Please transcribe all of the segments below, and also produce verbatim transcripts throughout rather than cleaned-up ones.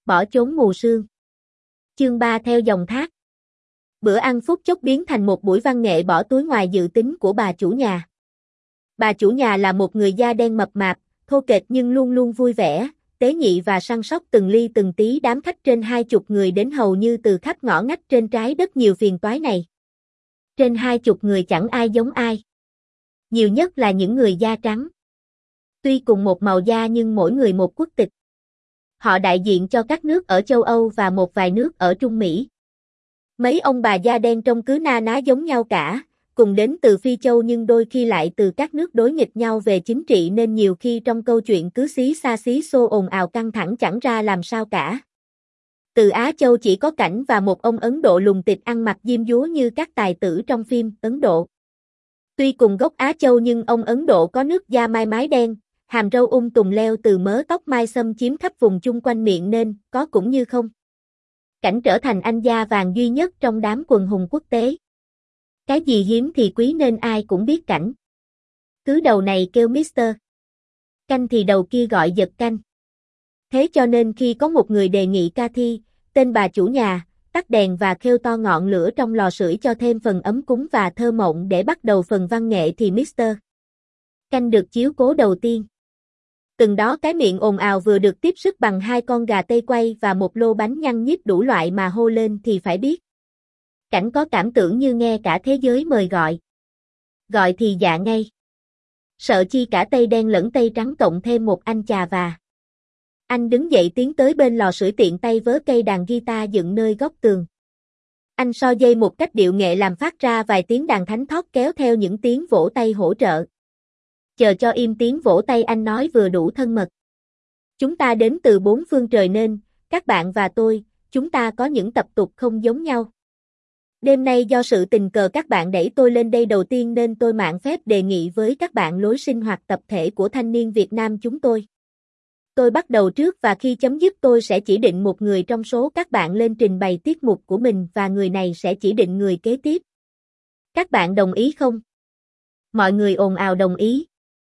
bỏ trốn mù sương. Chương ba theo dòng thác. Bữa ăn phút chốc biến thành một buổi văn nghệ bỏ túi ngoài dự tính của bà chủ nhà. Bà chủ nhà là một người da đen mập mạp, thô kệch nhưng luôn luôn vui vẻ, tế nhị và săn sóc từng ly từng tí đám khách trên hai chục người đến hầu như từ khắp ngõ ngách trên trái đất nhiều phiền toái này. Trên hai chục người chẳng ai giống ai. Nhiều nhất là những người da trắng. Tuy cùng một màu da nhưng mỗi người một quốc tịch. Họ đại diện cho các nước ở châu Âu và một vài nước ở Trung Mỹ. Mấy ông bà da đen trông cứ na ná giống nhau cả, cùng đến từ Phi Châu nhưng đôi khi lại từ các nước đối nghịch nhau về chính trị nên nhiều khi trong câu chuyện cứ xí xa xí xô ồn ào căng thẳng chẳng ra làm sao cả. Từ Á Châu chỉ có Cảnh và một ông Ấn Độ lùng tịch ăn mặc diêm dúa như các tài tử trong phim Ấn Độ. Tuy cùng gốc Á Châu nhưng ông Ấn Độ có nước da mai mái đen, hàm râu um tùm leo từ mớ tóc mai xâm chiếm khắp vùng chung quanh miệng nên có cũng như không. Cảnh trở thành anh da vàng duy nhất trong đám quần hùng quốc tế. Cái gì hiếm thì quý nên ai cũng biết Cảnh. Cứ đầu này kêu Mister Canh thì đầu kia gọi giật canh. Thế cho nên khi có một người đề nghị Cathy, tên bà chủ nhà, tắt đèn và khêu to ngọn lửa trong lò sưởi cho thêm phần ấm cúng và thơ mộng để bắt đầu phần văn nghệ thì Mister Canh được chiếu cố đầu tiên. Từng đó cái miệng ồn ào vừa được tiếp sức bằng hai con gà tây quay và một lô bánh nhăng nhít đủ loại mà hô lên thì phải biết. Cảnh có cảm tưởng như nghe cả thế giới mời gọi. Gọi thì dạ ngay. Sợ chi cả tây đen lẫn tây trắng cộng thêm một anh chà và. Anh đứng dậy tiến tới bên lò sưởi tiện tay vớ cây đàn guitar dựng nơi góc tường. Anh so dây một cách điệu nghệ làm phát ra vài tiếng đàn thánh thót kéo theo những tiếng vỗ tay hỗ trợ. Chờ cho im tiếng vỗ tay anh nói vừa đủ thân mật. Chúng ta đến từ bốn phương trời nên, các bạn và tôi, chúng ta có những tập tục không giống nhau. Đêm nay do sự tình cờ các bạn đẩy tôi lên đây đầu tiên nên tôi mạn phép đề nghị với các bạn lối sinh hoạt tập thể của thanh niên Việt Nam chúng tôi. Tôi bắt đầu trước và khi chấm dứt tôi sẽ chỉ định một người trong số các bạn lên trình bày tiết mục của mình và người này sẽ chỉ định người kế tiếp. Các bạn đồng ý không? Mọi người ồn ào đồng ý.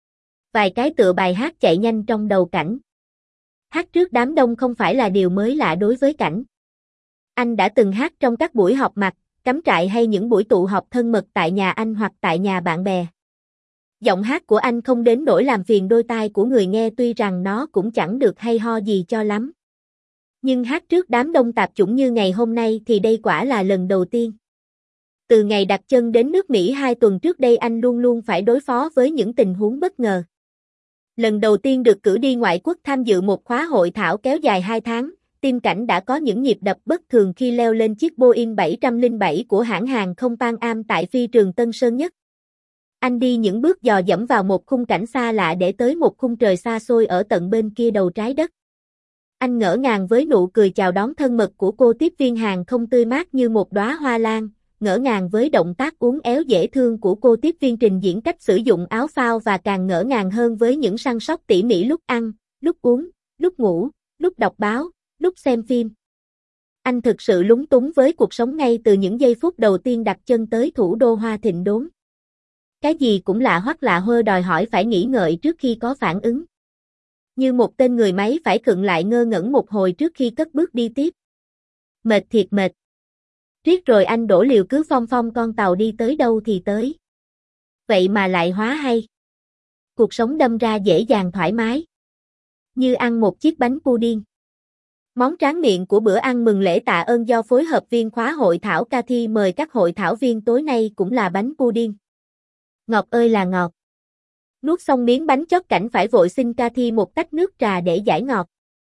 Vài cái tựa bài hát chạy nhanh trong đầu Cảnh. Hát trước đám đông không phải là điều mới lạ đối với Cảnh. Anh đã từng hát trong các buổi họp mặt, cắm trại hay những buổi tụ họp thân mật tại nhà anh hoặc tại nhà bạn bè. Giọng hát của anh không đến nỗi làm phiền đôi tai của người nghe tuy rằng nó cũng chẳng được hay ho gì cho lắm. Nhưng hát trước đám đông tạp chủng như ngày hôm nay thì đây quả là lần đầu tiên. Từ ngày đặt chân đến nước Mỹ hai tuần trước đây anh luôn luôn phải đối phó với những tình huống bất ngờ. Lần đầu tiên được cử đi ngoại quốc tham dự một khóa hội thảo kéo dài hai tháng, tim Cảnh đã có những nhịp đập bất thường khi leo lên chiếc Boeing bảy không bảy của hãng hàng không Pan Am tại phi trường Tân Sơn Nhất. Anh đi những bước dò dẫm vào một khung cảnh xa lạ để tới một khung trời xa xôi ở tận bên kia đầu trái đất. Anh ngỡ ngàng với nụ cười chào đón thân mật của cô tiếp viên hàng không tươi mát như một đóa hoa lan, ngỡ ngàng với động tác uốn éo dễ thương của cô tiếp viên trình diễn cách sử dụng áo phao và càng ngỡ ngàng hơn với những săn sóc tỉ mỉ lúc ăn, lúc uống, lúc ngủ, lúc đọc báo, lúc xem phim. Anh thực sự lúng túng với cuộc sống ngay từ những giây phút đầu tiên đặt chân tới thủ đô hoa thịnh đốn. Cái gì cũng lạ hoắc lạ hơ đòi hỏi phải nghĩ ngợi trước khi có phản ứng. Như một tên người máy phải khựng lại ngơ ngẩn một hồi trước khi cất bước đi tiếp. Mệt thiệt mệt. Riết rồi anh đổ liều cứ phong phong con tàu đi tới đâu thì tới. Vậy mà lại hóa hay. Cuộc sống đâm ra dễ dàng thoải mái. Như ăn một chiếc bánh pudding. Món tráng miệng của bữa ăn mừng lễ tạ ơn do phối hợp viên khóa hội thảo Cathy mời các hội thảo viên tối nay cũng là bánh pudding. Ngọt ơi là ngọt. Nuốt xong miếng bánh chót Cảnh phải vội xin Cathy một tách nước trà để giải ngọt.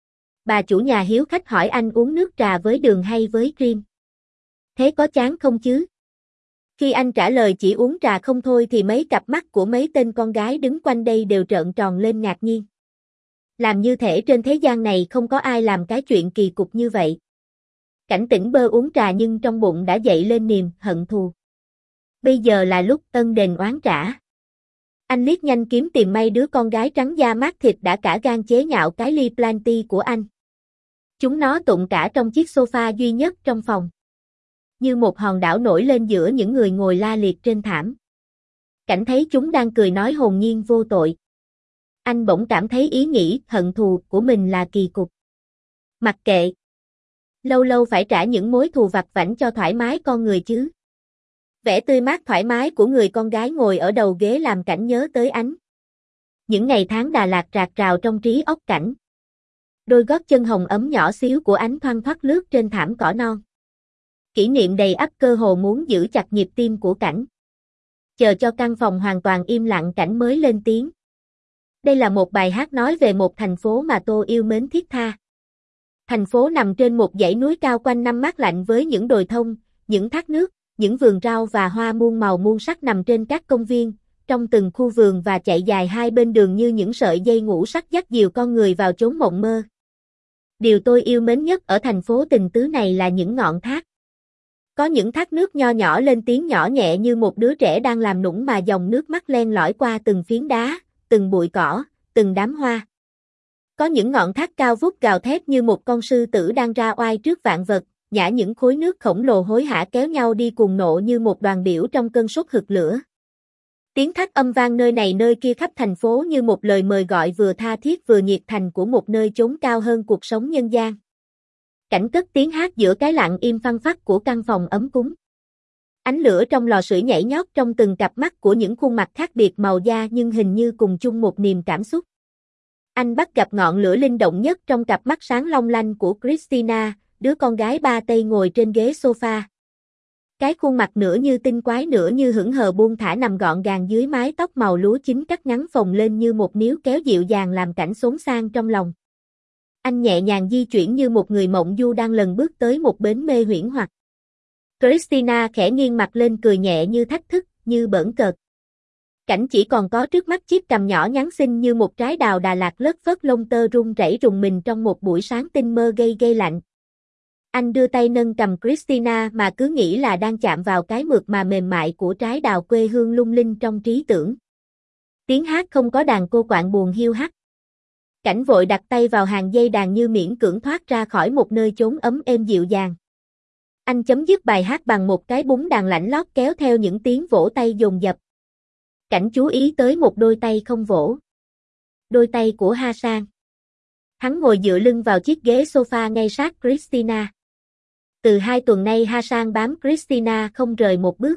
Bà chủ nhà hiếu khách hỏi anh uống nước trà với đường hay với cream. Thế có chán không chứ? Khi anh trả lời chỉ uống trà không thôi thì mấy cặp mắt của mấy tên con gái đứng quanh đây đều trợn tròn lên ngạc nhiên. Làm như thể trên thế gian này không có ai làm cái chuyện kỳ cục như vậy. Cảnh tỉnh bơ uống trà nhưng trong bụng đã dậy lên niềm hận thù. Bây giờ là lúc ân đền oán trả. Anh liếc nhanh kiếm tìm may đứa con gái trắng da mát thịt đã cả gan chế nhạo cái ly Planty của anh. Chúng nó tụng cả trong chiếc sofa duy nhất trong phòng. Như một hòn đảo nổi lên giữa những người ngồi la liệt trên thảm. Cảnh thấy chúng đang cười nói hồn nhiên vô tội. Anh bỗng cảm thấy ý nghĩ hận thù của mình là kỳ cục. Mặc kệ, Lâu lâu phải trả những mối thù vặt vãnh cho thoải mái con người chứ. Vẻ tươi mát thoải mái của người con gái ngồi ở đầu ghế làm Cảnh nhớ tới Ánh. Những ngày tháng Đà Lạt rạc rào trong trí óc Cảnh. Đôi gót chân hồng ấm nhỏ xíu của Ánh thoăn thoắt lướt trên thảm cỏ non. Kỷ niệm đầy ắp cơ hồ muốn giữ chặt nhịp tim của Cảnh. Chờ cho căn phòng hoàn toàn im lặng Cảnh mới lên tiếng. Đây là một bài hát nói về một thành phố mà tôi yêu mến thiết tha. Thành phố nằm trên một dãy núi cao quanh năm mát lạnh với những đồi thông, những thác nước, những vườn rau và hoa muôn màu muôn sắc nằm trên các công viên, trong từng khu vườn và chạy dài hai bên đường như những sợi dây ngũ sắc dắt dìu con người vào chốn mộng mơ. Điều tôi yêu mến nhất ở thành phố tình tứ này là những ngọn thác. Có những thác nước nho nhỏ lên tiếng nhỏ nhẹ như một đứa trẻ đang làm nũng mà dòng nước mắt len lỏi qua từng phiến đá, từng bụi cỏ, từng đám hoa. Có những ngọn thác cao vút gào thét như một con sư tử đang ra oai trước vạn vật, nhả những khối nước khổng lồ hối hả kéo nhau đi cuồng nộ như một đoàn biểu trong cơn sốt hừng lửa. Tiếng thác âm vang nơi này nơi kia khắp thành phố như một lời mời gọi vừa tha thiết vừa nhiệt thành của một nơi chốn cao hơn cuộc sống nhân gian. Cảnh cất tiếng hát giữa cái lặng im phăng phắc của căn phòng ấm cúng. Ánh lửa trong lò sưởi nhảy nhót trong từng cặp mắt của những khuôn mặt khác biệt màu da nhưng hình như cùng chung một niềm cảm xúc. Anh bắt gặp ngọn lửa linh động nhất trong cặp mắt sáng long lanh của Christina, đứa con gái ba Tây ngồi trên ghế sofa. Cái khuôn mặt nửa như tinh quái nửa như hững hờ buông thả nằm gọn gàng dưới mái tóc màu lúa chín cắt ngắn phồng lên như một níu kéo dịu dàng làm Cảnh xốn sang trong lòng. Anh nhẹ nhàng di chuyển như một người mộng du đang lần bước tới một bến mê huyễn hoặc. Christina khẽ nghiêng mặt lên cười nhẹ như thách thức, như bỡn cợt. Cảnh chỉ còn có trước mắt chiếc cằm nhỏ nhắn xinh như một trái đào Đà Lạt lất phất lông tơ rung rẩy rùng mình trong một buổi sáng tinh mơ gây gây lạnh. Anh đưa tay nâng cầm Christina mà cứ nghĩ là đang chạm vào cái mượt mà mềm mại của trái đào quê hương lung linh trong trí tưởng. Tiếng hát không có đàn cô quạng buồn hiu hắt. Cảnh vội đặt tay vào hàng dây đàn như miễn cưỡng thoát ra khỏi một nơi chốn ấm êm dịu dàng. Anh chấm dứt bài hát bằng một cái búng đàn lạnh lót kéo theo những tiếng vỗ tay dồn dập. Cảnh chú ý tới một đôi tay không vỗ. Đôi tay của Hasan. Hắn ngồi dựa lưng vào chiếc ghế sofa ngay sát Christina. Từ hai tuần nay Hasan bám Christina không rời một bước.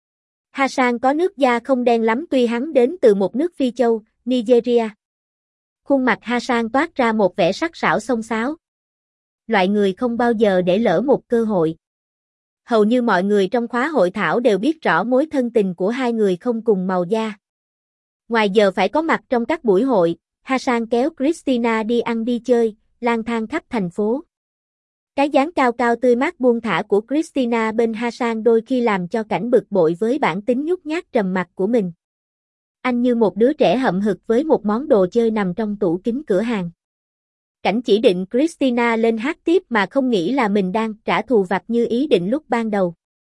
Hasan có nước da không đen lắm tuy hắn đến từ một nước Phi Châu, Nigeria. Khuôn mặt Hasan toát ra một vẻ sắc sảo xông xáo. Loại người không bao giờ để lỡ một cơ hội. Hầu như mọi người trong khóa hội thảo đều biết rõ mối thân tình của hai người không cùng màu da. Ngoài giờ phải có mặt trong các buổi hội, Hasan kéo Christina đi ăn đi chơi, lang thang khắp thành phố. Cái dáng cao cao tươi mát buông thả của Christina bên Hasan đôi khi làm cho Cảnh bực bội với bản tính nhút nhát trầm mặc của mình. Anh như một đứa trẻ hậm hực với một món đồ chơi nằm trong tủ kính cửa hàng. Cảnh chỉ định Christina lên hát tiếp mà không nghĩ là mình đang trả thù vặt như ý định lúc ban đầu.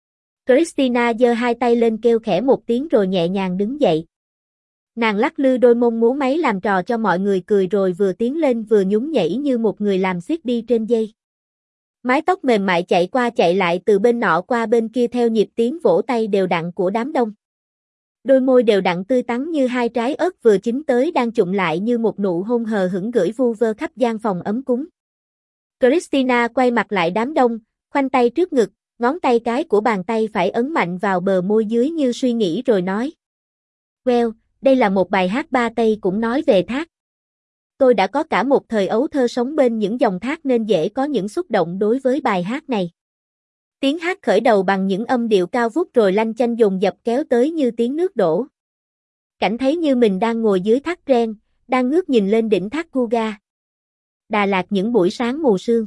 Christina giơ hai tay lên kêu khẽ một tiếng rồi nhẹ nhàng đứng dậy. Nàng lắc lư đôi mông múa máy làm trò cho mọi người cười rồi vừa tiến lên vừa nhún nhảy như một người làm xiếc đi trên dây. Mái tóc mềm mại chạy qua chạy lại từ bên nọ qua bên kia theo nhịp tiếng vỗ tay đều đặn của đám đông. Đôi môi đều đặn tươi tắn như hai trái ớt vừa chín tới đang chụm lại như một nụ hôn hờ hững gửi vu vơ khắp gian phòng ấm cúng. Christina quay mặt lại đám đông, khoanh tay trước ngực, ngón tay cái của bàn tay phải ấn mạnh vào bờ môi dưới như suy nghĩ rồi nói. Well, đây là một bài hát ba Tây cũng nói về thác. Tôi đã có cả một thời ấu thơ sống bên những dòng thác nên dễ có những xúc động đối với bài hát này. Tiếng hát khởi đầu bằng những âm điệu cao vút rồi lanh chanh dồn dập kéo tới như tiếng nước đổ. Cảnh thấy như mình đang ngồi dưới thác Ren, đang ngước nhìn lên đỉnh thác Kuga. Đà Lạt những buổi sáng mù sương.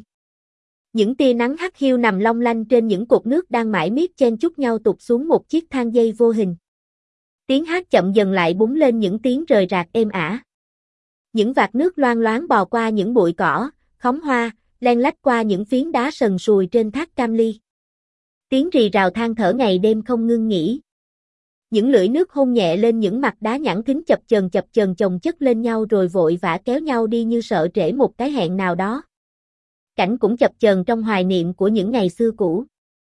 Những tia nắng hắt hiu nằm long lanh trên những cột nước đang mãi miết chen chúc nhau tụt xuống một chiếc thang dây vô hình. Tiếng hát chậm dần lại búng lên những tiếng rời rạc êm ả. Những vạt nước loang loáng bò qua những bụi cỏ, khóm hoa, len lách qua những phiến đá sần sùi trên thác Cam Ly. Tiếng rì rào than thở ngày đêm không ngưng nghỉ. Những lưỡi nước hôn nhẹ lên những mặt đá nhẵn thính chập chờn chập chờn chồng chất lên nhau rồi vội vã kéo nhau đi như sợ trễ một cái hẹn nào đó. Cảnh cũng chập chờn trong hoài niệm của những ngày xưa cũ.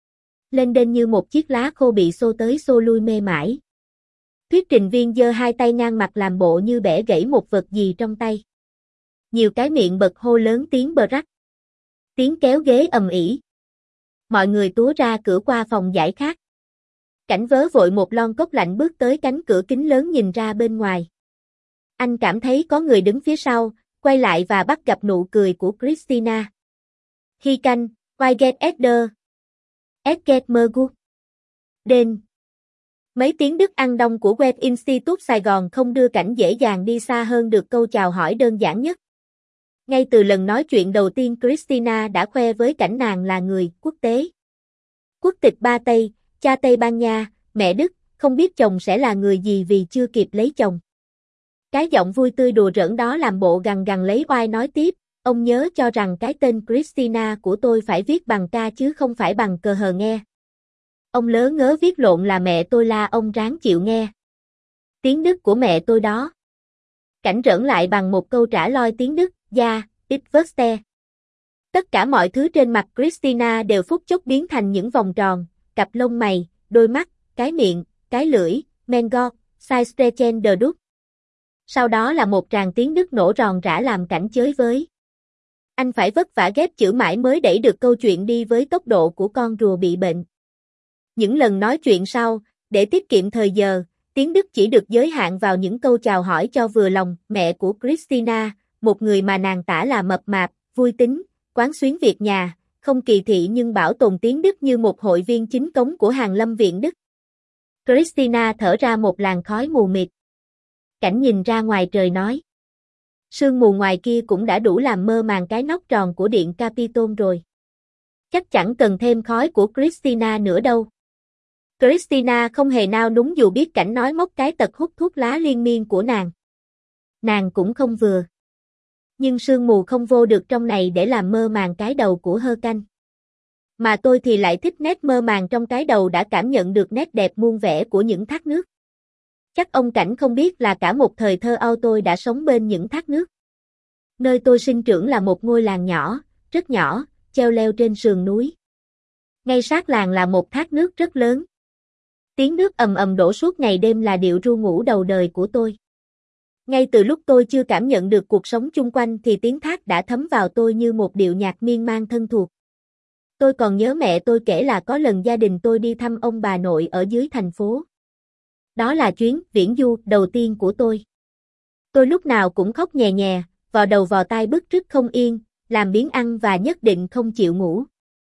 Lên đên như một chiếc lá khô bị xô tới xô lui mê mải. Thuyết trình viên giơ hai tay ngang mặt làm bộ như bẻ gãy một vật gì trong tay. Nhiều cái miệng bật hô lớn tiếng bờ rắc. Tiếng kéo ghế ầm ĩ. Mọi người túa ra cửa qua phòng giải khát. Cảnh vớ vội một lon cốc lạnh bước tới cánh cửa kính lớn nhìn ra bên ngoài. Anh cảm thấy có người đứng phía sau, quay lại và bắt gặp nụ cười của Christina. Khi canh, why get Eder? Es get mer gut. Đến. Mấy tiếng Đức ăn đông của Web Institute Sài Gòn không đưa Cảnh dễ dàng đi xa hơn được câu chào hỏi đơn giản nhất. Ngay từ lần nói chuyện đầu tiên Christina đã khoe với Cảnh nàng là người quốc tế. Quốc tịch Ba Tây, cha Tây Ban Nha, mẹ Đức, không biết chồng sẽ là người gì vì chưa kịp lấy chồng. Cái giọng vui tươi đùa giỡn đó làm bộ gằn gằn lấy oai nói tiếp, ông nhớ cho rằng cái tên Christina của tôi phải viết bằng K chứ không phải bằng cờ hờ nghe. Ông lớ ngớ viết lộn là mẹ tôi la ông ráng chịu nghe. Tiếng Đức của mẹ tôi đó. Cảnh rỡn lại bằng một câu trả loi tiếng Đức, ja, ich verstehe. Tất cả mọi thứ trên mặt Christina đều phút chốc biến thành những vòng tròn, cặp lông mày, đôi mắt, cái miệng, cái lưỡi, mein Gott, sei strechen der Duft. Sau đó là một tràng tiếng Đức nổ ròn rã làm Cảnh chới với. Anh phải vất vả ghép chữ mãi mới đẩy được câu chuyện đi với tốc độ của con rùa bị bệnh. Những lần nói chuyện sau, để tiết kiệm thời giờ, tiếng Đức chỉ được giới hạn vào những câu chào hỏi cho vừa lòng. Mẹ của Christina, một người mà nàng tả là mập mạp, vui tính, quán xuyến việc nhà, không kỳ thị nhưng bảo tồn tiếng Đức như một hội viên chính cống của Hàn Lâm Viện Đức. Christina thở ra một làn khói mù mịt. Cảnh nhìn ra ngoài trời nói. Sương mù ngoài kia cũng đã đủ làm mơ màng cái nóc tròn của điện Capitol rồi. Chắc chẳng cần thêm khói của Christina nữa đâu. Christina không hề nao núng dù biết Cảnh nói móc cái tật hút thuốc lá liên miên của nàng. Nàng cũng không vừa. Nhưng sương mù không vô được trong này để làm mơ màng cái đầu của Hơ Canh. Mà tôi thì lại thích nét mơ màng trong cái đầu đã cảm nhận được nét đẹp muôn vẻ của những thác nước. Chắc ông Cảnh không biết là cả một thời thơ ấu tôi đã sống bên những thác nước. Nơi tôi sinh trưởng là một ngôi làng nhỏ, rất nhỏ, treo leo trên sườn núi. Ngay sát làng là một thác nước rất lớn. Tiếng nước ầm ầm đổ suốt ngày đêm là điệu ru ngủ đầu đời của tôi. Ngay từ lúc tôi chưa cảm nhận được cuộc sống chung quanh thì tiếng thác đã thấm vào tôi như một điệu nhạc miên man thân thuộc. Tôi còn nhớ mẹ tôi kể là có lần gia đình tôi đi thăm ông bà nội ở dưới thành phố. Đó là chuyến viễn du đầu tiên của tôi. Tôi lúc nào cũng khóc nhè nhè, vò đầu vò tai bứt rứt không yên, làm biếng ăn và nhất định không chịu ngủ.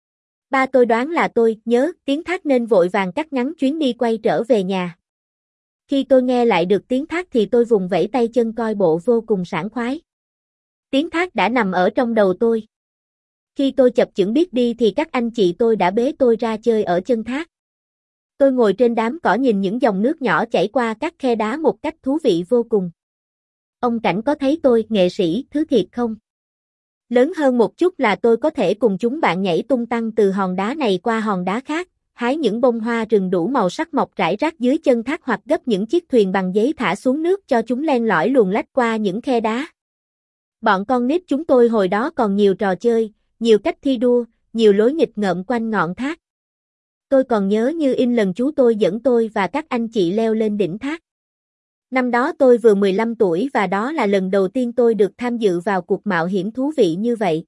Ba tôi đoán là tôi nhớ tiếng thác nên vội vàng cắt ngắn chuyến đi quay trở về nhà. Khi tôi nghe lại được tiếng thác thì tôi vùng vẫy tay chân coi bộ vô cùng sảng khoái. Tiếng thác đã nằm ở trong đầu tôi. Khi tôi chập chững biết đi thì các anh chị tôi đã bế tôi ra chơi ở chân thác. Tôi ngồi trên đám cỏ nhìn những dòng nước nhỏ chảy qua các khe đá một cách thú vị vô cùng. Ông Cảnh có thấy tôi nghệ sĩ thứ thiệt không? Lớn hơn một chút là tôi có thể cùng chúng bạn nhảy tung tăng từ hòn đá này qua hòn đá khác, hái những bông hoa rừng đủ màu sắc mọc rải rác dưới chân thác hoặc gấp những chiếc thuyền bằng giấy thả xuống nước cho chúng len lỏi luồn lách qua những khe đá. Bọn con nít chúng tôi hồi đó còn nhiều trò chơi, nhiều cách thi đua, nhiều lối nghịch ngợm quanh ngọn thác. Tôi còn nhớ như in lần chú tôi dẫn tôi và các anh chị leo lên đỉnh thác. Năm đó tôi vừa mười lăm tuổi và đó là lần đầu tiên tôi được tham dự vào cuộc mạo hiểm thú vị như vậy.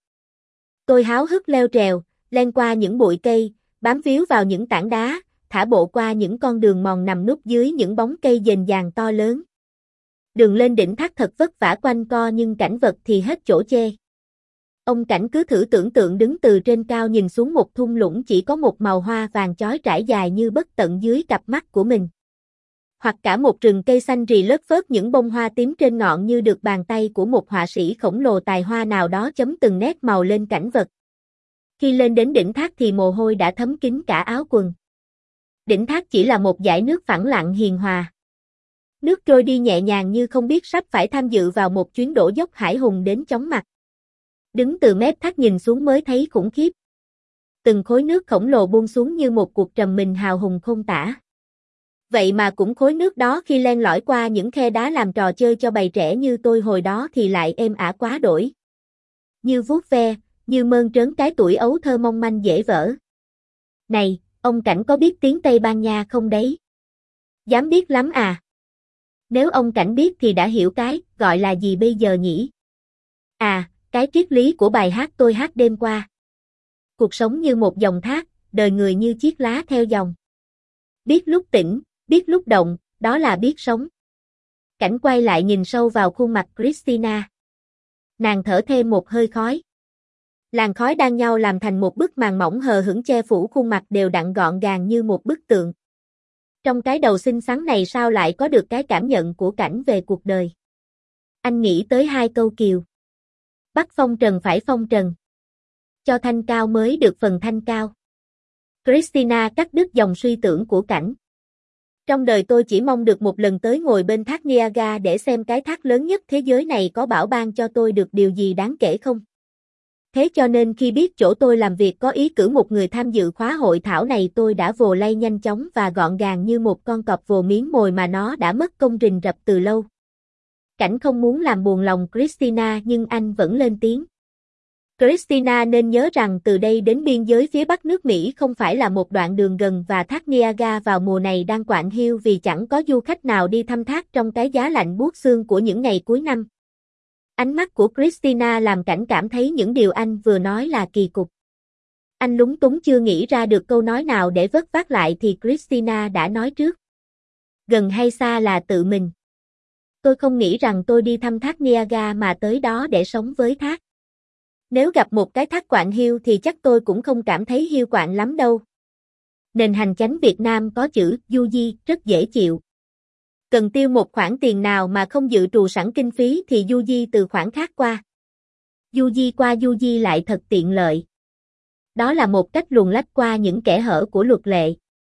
Tôi háo hức leo trèo, len qua những bụi cây, bám víu vào những tảng đá, thả bộ qua những con đường mòn nằm núp dưới những bóng cây dền dàng to lớn. Đường lên đỉnh thác thật vất vả quanh co nhưng cảnh vật thì hết chỗ chê. Ông Cảnh cứ thử tưởng tượng đứng từ trên cao nhìn xuống một thung lũng chỉ có một màu hoa vàng chói trải dài như bất tận dưới cặp mắt của mình. Hoặc cả một rừng cây xanh rì lất phớt những bông hoa tím trên ngọn như được bàn tay của một họa sĩ khổng lồ tài hoa nào đó chấm từng nét màu lên cảnh vật. Khi lên đến đỉnh thác thì mồ hôi đã thấm kín cả áo quần. Đỉnh thác chỉ là một dải nước phẳng lặng hiền hòa. Nước trôi đi nhẹ nhàng như không biết sắp phải tham dự vào một chuyến đổ dốc hải hùng đến chóng mặt. Đứng từ mép thác nhìn xuống mới thấy khủng khiếp. Từng khối nước khổng lồ buông xuống như một cuộc trầm mình hào hùng không tả. Vậy mà cũng khối nước đó khi len lỏi qua những khe đá làm trò chơi cho bầy trẻ như tôi hồi đó thì lại êm ả quá đổi. Như vuốt ve, như mơn trớn cái tuổi ấu thơ mong manh dễ vỡ. Này, ông Cảnh có biết tiếng Tây Ban Nha không đấy? Dám biết lắm à? Nếu ông Cảnh biết thì đã hiểu cái, gọi là gì bây giờ nhỉ? À, cái triết lý của bài hát tôi hát đêm qua. Cuộc sống như một dòng thác, đời người như chiếc lá theo dòng. Biết lúc tỉnh, biết lúc động, đó là biết sống. Cảnh quay lại nhìn sâu vào khuôn mặt Christina. Nàng thở thêm một hơi khói. Làn khói đan nhau làm thành một bức màn mỏng hờ hững che phủ khuôn mặt đều đặn gọn gàng như một bức tượng. Trong cái đầu xinh xắn này sao lại có được cái cảm nhận của Cảnh về cuộc đời? Anh nghĩ tới hai câu kiều. Bắt phong trần phải phong trần. Cho thanh cao mới được phần thanh cao. Christina cắt đứt dòng suy tưởng của Cảnh. Trong đời tôi chỉ mong được một lần tới ngồi bên thác Niagara để xem cái thác lớn nhất thế giới này có bảo ban cho tôi được điều gì đáng kể không. Thế cho nên khi biết chỗ tôi làm việc có ý cử một người tham dự khóa hội thảo này tôi đã vồ lay nhanh chóng và gọn gàng như một con cọp vồ miếng mồi mà nó đã mất công rình rập từ lâu. Cảnh không muốn làm buồn lòng Christina nhưng anh vẫn lên tiếng. Christina nên nhớ rằng từ đây đến biên giới phía bắc nước Mỹ không phải là một đoạn đường gần và thác Niagara vào mùa này đang quạnh hiu vì chẳng có du khách nào đi thăm thác trong cái giá lạnh buốt xương của những ngày cuối năm. Ánh mắt của Christina làm Cảnh cảm thấy những điều anh vừa nói là kỳ cục. Anh lúng túng chưa nghĩ ra được câu nói nào để vớt vát lại thì Christina đã nói trước. Gần hay xa là tự mình. Tôi không nghĩ rằng tôi đi thăm thác Niagara mà tới đó để sống với thác. Nếu gặp một cái thác quạnh hiu thì chắc tôi cũng không cảm thấy hiu quạnh lắm đâu. Nền hành chánh Việt Nam có chữ du di rất dễ chịu. Cần tiêu một khoản tiền nào mà không dự trù sẵn kinh phí thì du di từ khoản khác qua. Du di qua du di lại thật tiện lợi. Đó là một cách luồn lách qua những kẽ hở của luật lệ.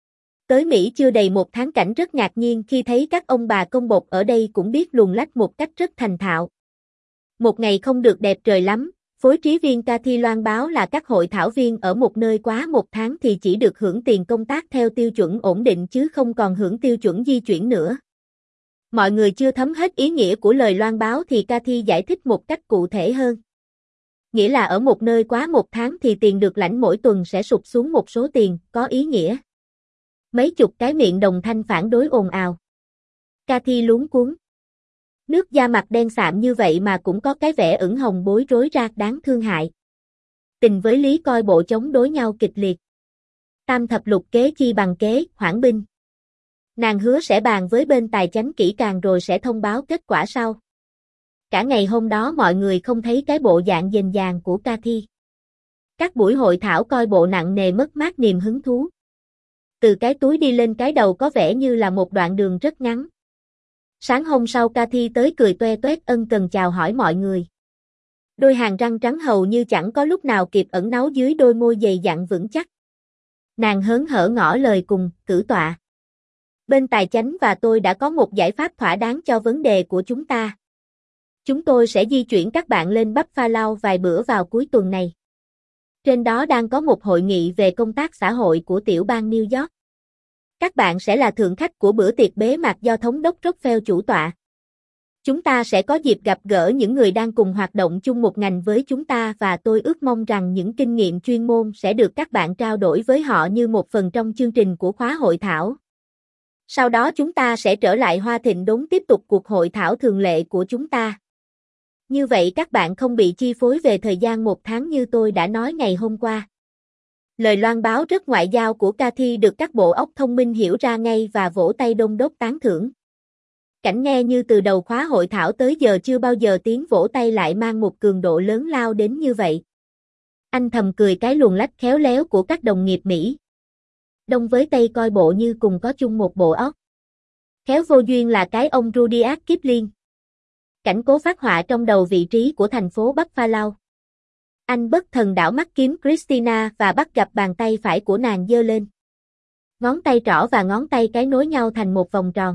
Tới Mỹ chưa đầy một tháng Cảnh rất ngạc nhiên khi thấy các ông bà công bộc ở đây cũng biết luồn lách một cách rất thành thạo. Một ngày không được đẹp trời lắm, phối trí viên Cathy loan báo là các hội thảo viên ở một nơi quá một tháng thì chỉ được hưởng tiền công tác theo tiêu chuẩn ổn định chứ không còn hưởng tiêu chuẩn di chuyển nữa. Mọi người chưa thấm hết ý nghĩa của lời loan báo thì Cathy giải thích một cách cụ thể hơn. Nghĩa là ở một nơi quá một tháng thì tiền được lãnh mỗi tuần sẽ sụt xuống một số tiền, có ý nghĩa. Mấy chục cái miệng đồng thanh phản đối ồn ào. Cathy luống cuống. Nước da mặt đen sạm như vậy mà cũng có cái vẻ ửng hồng bối rối ra đáng thương hại. Tình với lý coi bộ chống đối nhau kịch liệt. Tam thập lục kế chi bằng kế, hoãn binh. Nàng hứa sẽ bàn với bên tài chánh kỹ càng rồi sẽ thông báo kết quả sau. Cả ngày hôm đó mọi người không thấy cái bộ dạng dền dàng của Cathy. Các buổi hội thảo coi bộ nặng nề mất mát niềm hứng thú. Từ cái túi đi lên cái đầu có vẻ như là một đoạn đường rất ngắn. Sáng hôm sau Cathy tới cười toe toét ân cần chào hỏi mọi người. Đôi hàng răng trắng hầu như chẳng có lúc nào kịp ẩn náu dưới đôi môi dày dặn vững chắc. Nàng hớn hở ngỏ lời cùng, cử tọa. Bên tài chánh và tôi đã có một giải pháp thỏa đáng cho vấn đề của chúng ta. Chúng tôi sẽ di chuyển các bạn lên Buffalo vài bữa vào cuối tuần này. Trên đó đang có một hội nghị về công tác xã hội của tiểu bang New York. Các bạn sẽ là thượng khách của bữa tiệc bế mạc do thống đốc Rockefeller chủ tọa. Chúng ta sẽ có dịp gặp gỡ những người đang cùng hoạt động chung một ngành với chúng ta và tôi ước mong rằng những kinh nghiệm chuyên môn sẽ được các bạn trao đổi với họ như một phần trong chương trình của khóa hội thảo. Sau đó chúng ta sẽ trở lại Hoa Thịnh Đốn tiếp tục cuộc hội thảo thường lệ của chúng ta. Như vậy các bạn không bị chi phối về thời gian một tháng như tôi đã nói ngày hôm qua. Lời loan báo rất ngoại giao của Cathy được các bộ óc thông minh hiểu ra ngay và vỗ tay đôn đốt tán thưởng. Cảnh nghe như từ đầu khóa hội thảo tới giờ chưa bao giờ tiếng vỗ tay lại mang một cường độ lớn lao đến như vậy. Anh thầm cười cái luồn lách khéo léo của các đồng nghiệp Mỹ. Đông với Tây coi bộ như cùng có chung một bộ óc. Khéo vô duyên là cái ông Rudyard Kipling. Cảnh cố phát họa trong đầu vị trí của thành phố Buffalo. Anh bất thần đảo mắt kiếm Christina và bắt gặp bàn tay phải của nàng giơ lên. Ngón tay trỏ và ngón tay cái nối nhau thành một vòng tròn.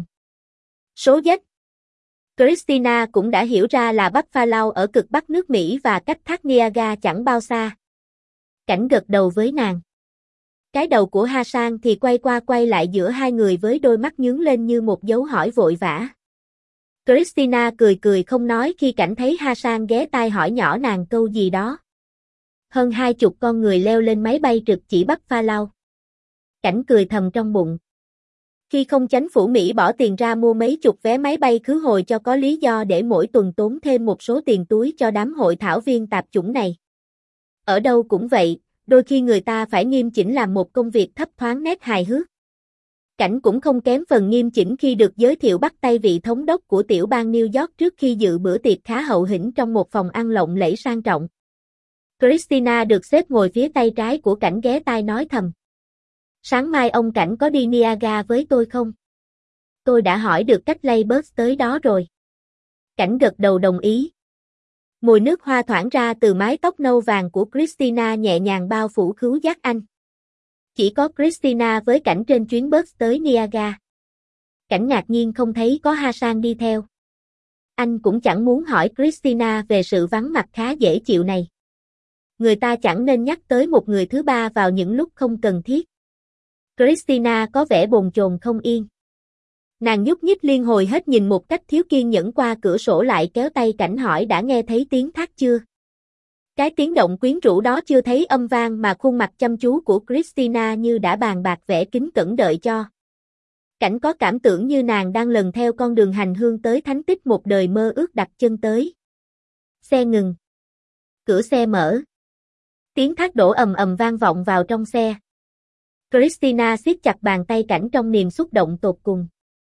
Số Z. Christina cũng đã hiểu ra là Buffalo ở cực bắc nước Mỹ và cách thác Niagara chẳng bao xa. Cảnh gật đầu với nàng. Cái đầu của Hassan thì quay qua quay lại giữa hai người với đôi mắt nhướng lên như một dấu hỏi vội vã. Christina cười cười không nói khi Cảnh thấy Hassan ghé tai hỏi nhỏ nàng câu gì đó. Hơn hai chục con người leo lên máy bay trực chỉ Buffalo. Cảnh cười thầm trong bụng. Khi không chính phủ Mỹ bỏ tiền ra mua mấy chục vé máy bay khứ hồi cho có lý do để mỗi tuần tốn thêm một số tiền túi cho đám hội thảo viên tạp chủng này. Ở đâu cũng vậy, đôi khi người ta phải nghiêm chỉnh làm một công việc thấp thoáng nét hài hước. Cảnh cũng không kém phần nghiêm chỉnh khi được giới thiệu bắt tay vị thống đốc của tiểu bang New York trước khi dự bữa tiệc khá hậu hĩnh trong một phòng ăn lộng lẫy sang trọng. Christina được xếp ngồi phía tay trái của Cảnh ghé tai nói thầm. Sáng mai ông Cảnh có đi Niagara với tôi không? Tôi đã hỏi được cách lay bus tới đó rồi. Cảnh gật đầu đồng ý. Mùi nước hoa thoảng ra từ mái tóc nâu vàng của Christina nhẹ nhàng bao phủ khứu giác anh. Chỉ có Christina với Cảnh trên chuyến bus tới Niagara. Cảnh ngạc nhiên không thấy có Hassan đi theo. Anh cũng chẳng muốn hỏi Christina về sự vắng mặt khá dễ chịu này. Người ta chẳng nên nhắc tới một người thứ ba vào những lúc không cần thiết. Christina có vẻ bồn chồn không yên. Nàng nhúc nhích liên hồi hết nhìn một cách thiếu kiên nhẫn qua cửa sổ lại kéo tay Cảnh hỏi đã nghe thấy tiếng thác chưa? Cái tiếng động quyến rũ đó chưa thấy âm vang mà khuôn mặt chăm chú của Christina như đã bàn bạc vẻ kính cẩn đợi cho. Cảnh có cảm tưởng như nàng đang lần theo con đường hành hương tới thánh tích một đời mơ ước đặt chân tới. Xe ngừng. Cửa xe mở. Tiếng thác đổ ầm ầm vang vọng vào trong xe. Christina siết chặt bàn tay Cảnh trong niềm xúc động tột cùng.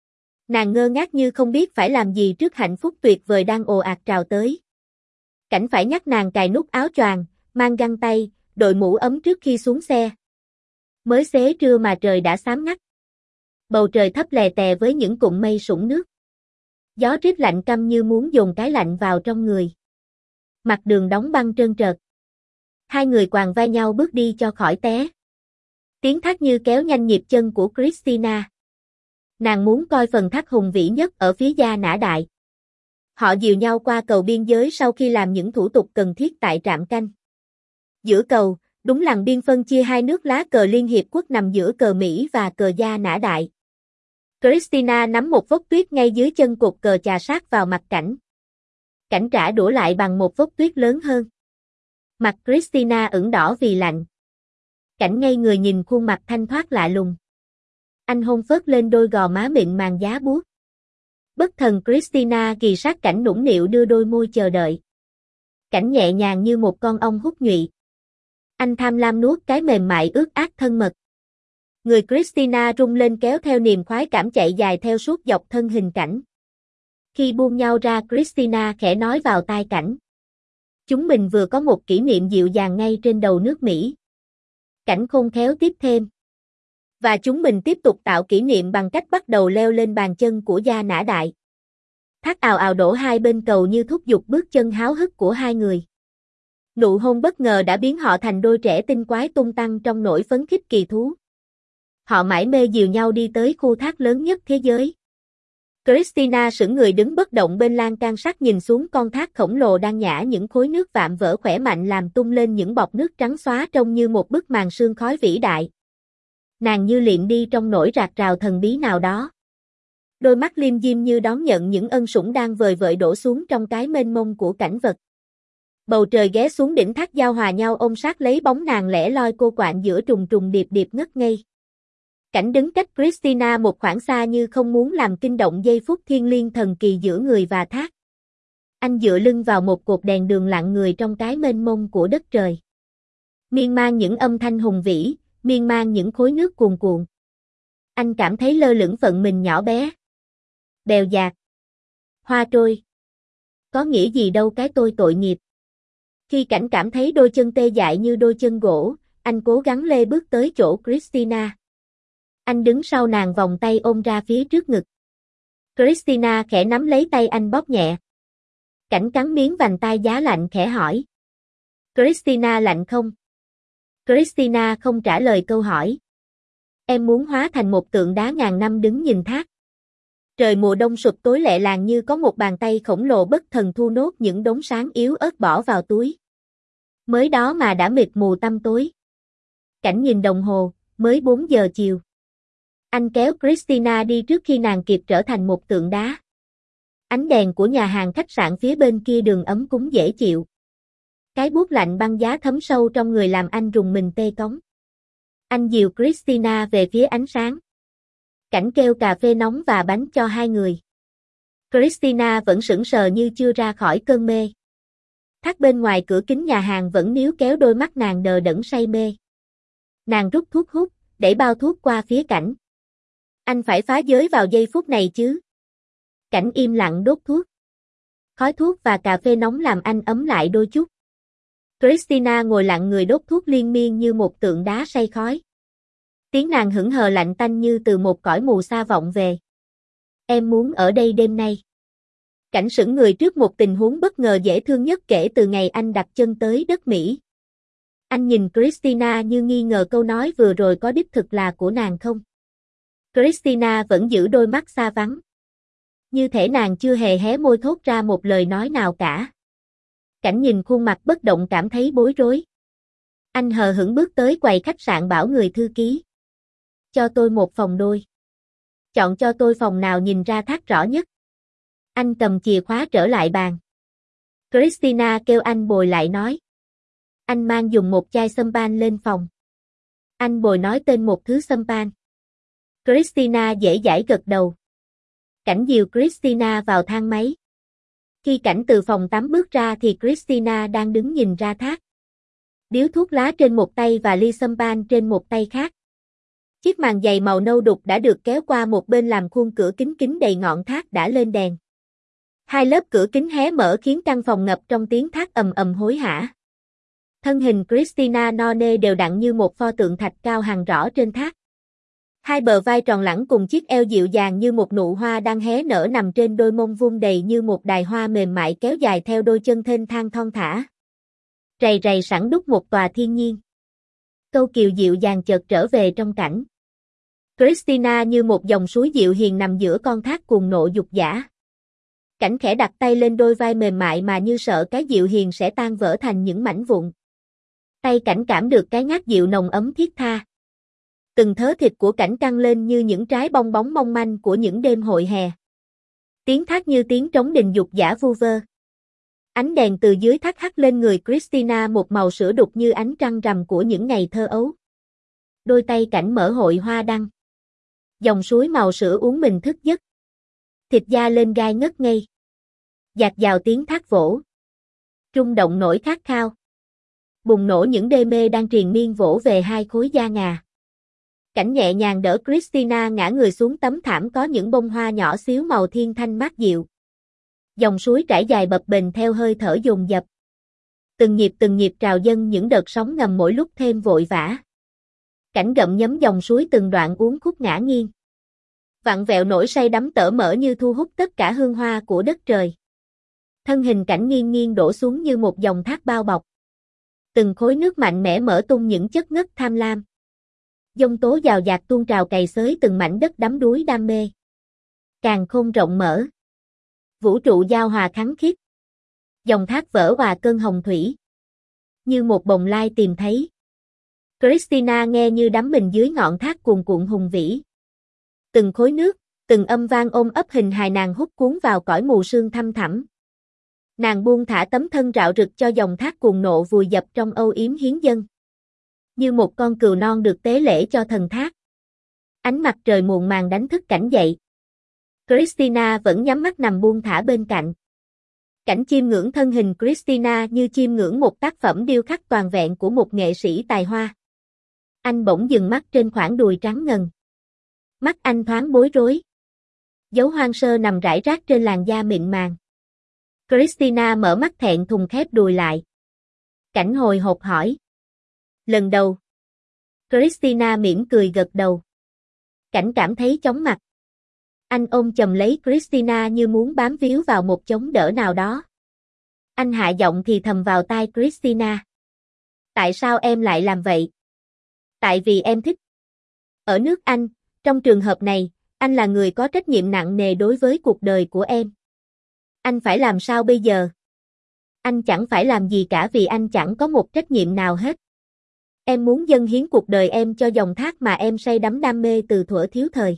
Nàng ngơ ngác như không biết phải làm gì trước hạnh phúc tuyệt vời đang ồ ạt trào tới. Cảnh phải nhắc nàng cài nút áo choàng, mang găng tay, đội mũ ấm trước khi xuống xe. Mới xế trưa mà trời đã xám ngắt. Bầu trời thấp lè tè với những cụm mây sũng nước. Gió rít lạnh căm như muốn dồn cái lạnh vào trong người. Mặt đường đóng băng trơn trượt. Hai người quàng vai nhau bước đi cho khỏi té. Tiếng thác như kéo nhanh nhịp chân của Christina. Nàng muốn coi phần thác hùng vĩ nhất ở phía Gia Nã Đại. Họ dìu nhau qua cầu biên giới sau khi làm những thủ tục cần thiết tại trạm canh. Giữa cầu, đúng lằn biên phân chia hai nước lá cờ Liên Hiệp Quốc nằm giữa cờ Mỹ và cờ Gia Nã Đại. Christina nắm một vốc tuyết ngay dưới chân cột cờ chà sát vào mặt Cảnh. Cảnh trả đũa lại bằng một vốc tuyết lớn hơn. Mặt Christina ửng đỏ vì lạnh. Cảnh ngây người nhìn khuôn mặt thanh thoát lạ lùng. Anh hôn phớt lên đôi gò má mịn màng giá buốt. Bất thần Christina ghì sát Cảnh nũng nịu đưa đôi môi chờ đợi. Cảnh nhẹ nhàng như một con ong hút nhụy. Anh tham lam nuốt cái mềm mại ướt át thân mật. Người Christina rung lên kéo theo niềm khoái cảm chạy dài theo suốt dọc thân hình Cảnh. Khi buông nhau ra Christina khẽ nói vào tai Cảnh. Chúng mình vừa có một kỷ niệm dịu dàng ngay trên đầu nước Mỹ. Cảnh khôn khéo tiếp thêm. Và chúng mình tiếp tục tạo kỷ niệm bằng cách bắt đầu leo lên bàn chân của Gia Nã Đại. Thác ào ào đổ hai bên cầu như thúc giục bước chân háo hức của hai người. Nụ hôn bất ngờ đã biến họ thành đôi trẻ tinh quái tung tăng trong nỗi phấn khích kỳ thú. Họ mải mê dìu nhau đi tới khu thác lớn nhất thế giới. Christina sững người đứng bất động bên lan can sắt nhìn xuống con thác khổng lồ đang nhả những khối nước vạm vỡ khỏe mạnh làm tung lên những bọt nước trắng xóa trông như một bức màn sương khói vĩ đại. Nàng như liệm đi trong nỗi rạc rào thần bí nào đó. Đôi mắt liêm diêm như đón nhận những ân sủng đang vời vợi đổ xuống trong cái mênh mông của cảnh vật. Bầu trời ghé xuống đỉnh thác giao hòa nhau ôm sát lấy bóng nàng lẻ loi cô quạnh giữa trùng trùng điệp điệp ngất ngây. Cảnh đứng cách Christina một khoảng xa như không muốn làm kinh động giây phút thiêng liêng thần kỳ giữa người và thác. Anh dựa lưng vào một cột đèn đường lặng người trong cái mênh mông của đất trời. Miên man những âm thanh hùng vĩ, miên man những khối nước cuồn cuộn. Anh cảm thấy lơ lửng phận mình nhỏ bé. Bèo dạt. Hoa trôi. Có nghĩa gì đâu cái tôi tội nghiệp. Khi Cảnh cảm thấy đôi chân tê dại như đôi chân gỗ, anh cố gắng lê bước tới chỗ Christina. Anh đứng sau nàng vòng tay ôm ra phía trước ngực. Christina khẽ nắm lấy tay anh bóp nhẹ. Cảnh cắn miếng vành tai giá lạnh khẽ hỏi. Christina lạnh không? Christina không trả lời câu hỏi. Em muốn hóa thành một tượng đá ngàn năm đứng nhìn thác. Trời mùa đông sụp tối lẹ làng như có một bàn tay khổng lồ bất thần thu nốt những đốm sáng yếu ớt bỏ vào túi. Mới đó mà đã mịt mù tăm tối. Cảnh nhìn đồng hồ, mới bốn giờ chiều. Anh kéo Christina đi trước khi nàng kịp trở thành một tượng đá. Ánh đèn của nhà hàng khách sạn phía bên kia đường ấm cúng dễ chịu. Cái buốt lạnh băng giá thấm sâu trong người làm anh rùng mình tê cống. Anh dìu Christina về phía ánh sáng. Cảnh kêu cà phê nóng và bánh cho hai người. Christina vẫn sững sờ như chưa ra khỏi cơn mê. Thác bên ngoài cửa kính nhà hàng vẫn níu kéo đôi mắt nàng đờ đẫn say mê. Nàng rút thuốc hút, đẩy bao thuốc qua phía Cảnh. Anh phải phá giới vào giây phút này chứ. Cảnh im lặng đốt thuốc. Khói thuốc và cà phê nóng làm anh ấm lại đôi chút. Christina ngồi lặng người đốt thuốc liên miên như một tượng đá say khói. Tiếng nàng hững hờ lạnh tanh như từ một cõi mù xa vọng về. Em muốn ở đây đêm nay. Cảnh sững người trước một tình huống bất ngờ dễ thương nhất kể từ ngày anh đặt chân tới đất Mỹ. Anh nhìn Christina như nghi ngờ câu nói vừa rồi có đích thực là của nàng không. Christina vẫn giữ đôi mắt xa vắng. Như thể nàng chưa hề hé môi thốt ra một lời nói nào cả. Cảnh nhìn khuôn mặt bất động cảm thấy bối rối. Anh hờ hững bước tới quầy khách sạn bảo người thư ký. Cho tôi một phòng đôi. Chọn cho tôi phòng nào nhìn ra thác rõ nhất. Anh cầm chìa khóa trở lại bàn. Christina kêu anh bồi lại nói. Anh mang dùng một chai champagne lên phòng. Anh bồi nói tên một thứ champagne. Christina dễ dãi gật đầu. Cảnh dìu Christina vào thang máy. Khi Cảnh từ phòng tắm bước ra thì Christina đang đứng nhìn ra thác. Điếu thuốc lá trên một tay và ly champagne trên một tay khác. Chiếc màn giày màu nâu đục đã được kéo qua một bên làm khuôn cửa kính kính đầy ngọn thác đã lên đèn. Hai lớp cửa kính hé mở khiến căn phòng ngập trong tiếng thác ầm ầm hối hả. Thân hình Christina no nê đều đặn như một pho tượng thạch cao hàng rõ trên thác. Hai bờ vai tròn lẳng cùng chiếc eo dịu dàng như một nụ hoa đang hé nở nằm trên đôi mông vuông đầy như một đài hoa mềm mại kéo dài theo đôi chân thênh thang thon thả. Rầy rầy sẵn đúc một tòa thiên nhiên. Câu kiều dịu dàng chợt trở về trong cảnh. Christina như một dòng suối dịu hiền nằm giữa con thác cuồng nộ dục dã. Cảnh khẽ đặt tay lên đôi vai mềm mại mà như sợ cái dịu hiền sẽ tan vỡ thành những mảnh vụn. Tay Cảnh cảm được cái ngát dịu nồng ấm thiết tha. Từng thớ thịt của Cảnh căng lên như những trái bong bóng mong manh của những đêm hội hè. Tiếng thác như tiếng trống đình dục dã vu vơ. Ánh đèn từ dưới thác hắt lên người Christina một màu sữa đục như ánh trăng rằm của những ngày thơ ấu. Đôi tay Cảnh mở hội hoa đăng. Dòng suối màu sữa uống mình thức giấc. Thịt da lên gai ngất ngây. Dạt vào tiếng thác vỗ. Rung động nỗi khát khao. Bùng nổ những đê mê đang triền miên vỗ về hai khối da ngà. Cảnh nhẹ nhàng đỡ Christina ngã người xuống tấm thảm có những bông hoa nhỏ xíu màu thiên thanh mát dịu. Dòng suối trải dài bập bềnh theo hơi thở dồn dập. Từng nhịp từng nhịp trào dâng những đợt sóng ngầm mỗi lúc thêm vội vã. Cảnh gặm nhấm dòng suối từng đoạn uốn khúc ngã nghiêng. Vặn vẹo nổi say đắm tở mở như thu hút tất cả hương hoa của đất trời. Thân hình Cảnh nghiêng nghiêng đổ xuống như một dòng thác bao bọc. Từng khối nước mạnh mẽ mở tung những chất ngất tham lam. Dông tố dào dạt tuôn trào cày xới từng mảnh đất đắm đuối đam mê. Càn khôn rộng mở. Vũ trụ giao hòa khắng khít. Dòng thác vỡ hòa cơn hồng thủy. Như một bồng lai tìm thấy. Christina nghe như đắm mình dưới ngọn thác cuồn cuộn hùng vĩ. Từng khối nước, từng âm vang ôm ấp hình hài nàng hút cuốn vào cõi mù sương thăm thẳm. Nàng buông thả tấm thân rạo rực cho dòng thác cuồng nộ vùi dập trong âu yếm hiến dâng. Như một con cừu non được tế lễ cho thần thác. Ánh mặt trời muộn màng đánh thức Cảnh dậy. Christina vẫn nhắm mắt nằm buông thả bên cạnh. Cảnh chiêm ngưỡng thân hình Christina như chiêm ngưỡng một tác phẩm điêu khắc toàn vẹn của một nghệ sĩ tài hoa. Anh bỗng dừng mắt trên khoảng đùi trắng ngần. Mắt anh thoáng bối rối. Dấu hoang sơ nằm rải rác trên làn da mịn màng. Christina mở mắt thẹn thùng khép đùi lại. Cảnh hồi hộp hỏi. Lần đầu. Christina mỉm cười gật đầu. Cảnh cảm thấy chóng mặt. Anh ôm chầm lấy Christina như muốn bám víu vào một chống đỡ nào đó. Anh hạ giọng thì thầm vào tai Christina. Tại sao em lại làm vậy? Tại vì em thích. Ở nước Anh, trong trường hợp này, anh là người có trách nhiệm nặng nề đối với cuộc đời của em. Anh phải làm sao bây giờ? Anh chẳng phải làm gì cả vì anh chẳng có một trách nhiệm nào hết. Em muốn dâng hiến cuộc đời em cho dòng thác mà em say đắm đam mê từ thuở thiếu thời.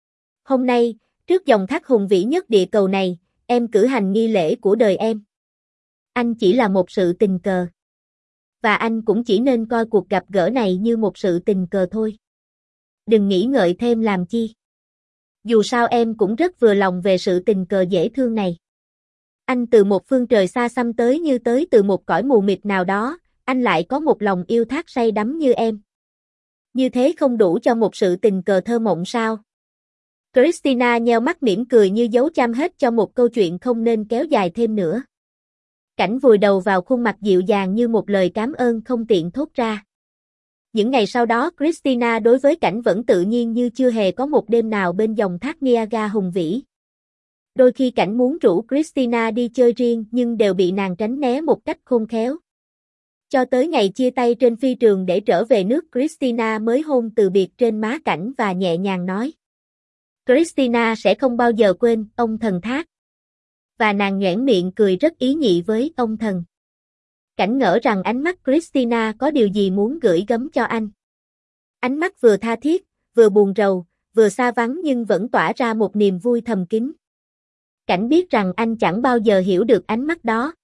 Hôm nay, trước dòng thác hùng vĩ nhất địa cầu này, em cử hành nghi lễ của đời em. Anh chỉ là một sự tình cờ. Và anh cũng chỉ nên coi cuộc gặp gỡ này như một sự tình cờ thôi. Đừng nghĩ ngợi thêm làm chi. Dù sao em cũng rất vừa lòng về sự tình cờ dễ thương này. Anh từ một phương trời xa xăm tới như tới từ một cõi mù mịt nào đó, anh lại có một lòng yêu thác say đắm như em. Như thế không đủ cho một sự tình cờ thơ mộng sao? Christina nheo mắt mỉm cười như dấu chăm hết cho một câu chuyện không nên kéo dài thêm nữa. Cảnh vùi đầu vào khuôn mặt dịu dàng như một lời cảm ơn không tiện thốt ra. Những ngày sau đó Christina đối với Cảnh vẫn tự nhiên như chưa hề có một đêm nào bên dòng thác Niagara hùng vĩ. Đôi khi Cảnh muốn rủ Christina đi chơi riêng nhưng đều bị nàng tránh né một cách khôn khéo. Cho tới ngày chia tay trên phi trường để trở về nước Christina mới hôn từ biệt trên má Cảnh và nhẹ nhàng nói. Christina sẽ không bao giờ quên ông thần thác. Và nàng nhoẻn miệng cười rất ý nhị với ông thần. Cảnh ngỡ rằng ánh mắt Christina có điều gì muốn gửi gắm cho anh. Ánh mắt vừa tha thiết, vừa buồn rầu, vừa xa vắng nhưng vẫn tỏa ra một niềm vui thầm kín. Cảnh biết rằng anh chẳng bao giờ hiểu được ánh mắt đó.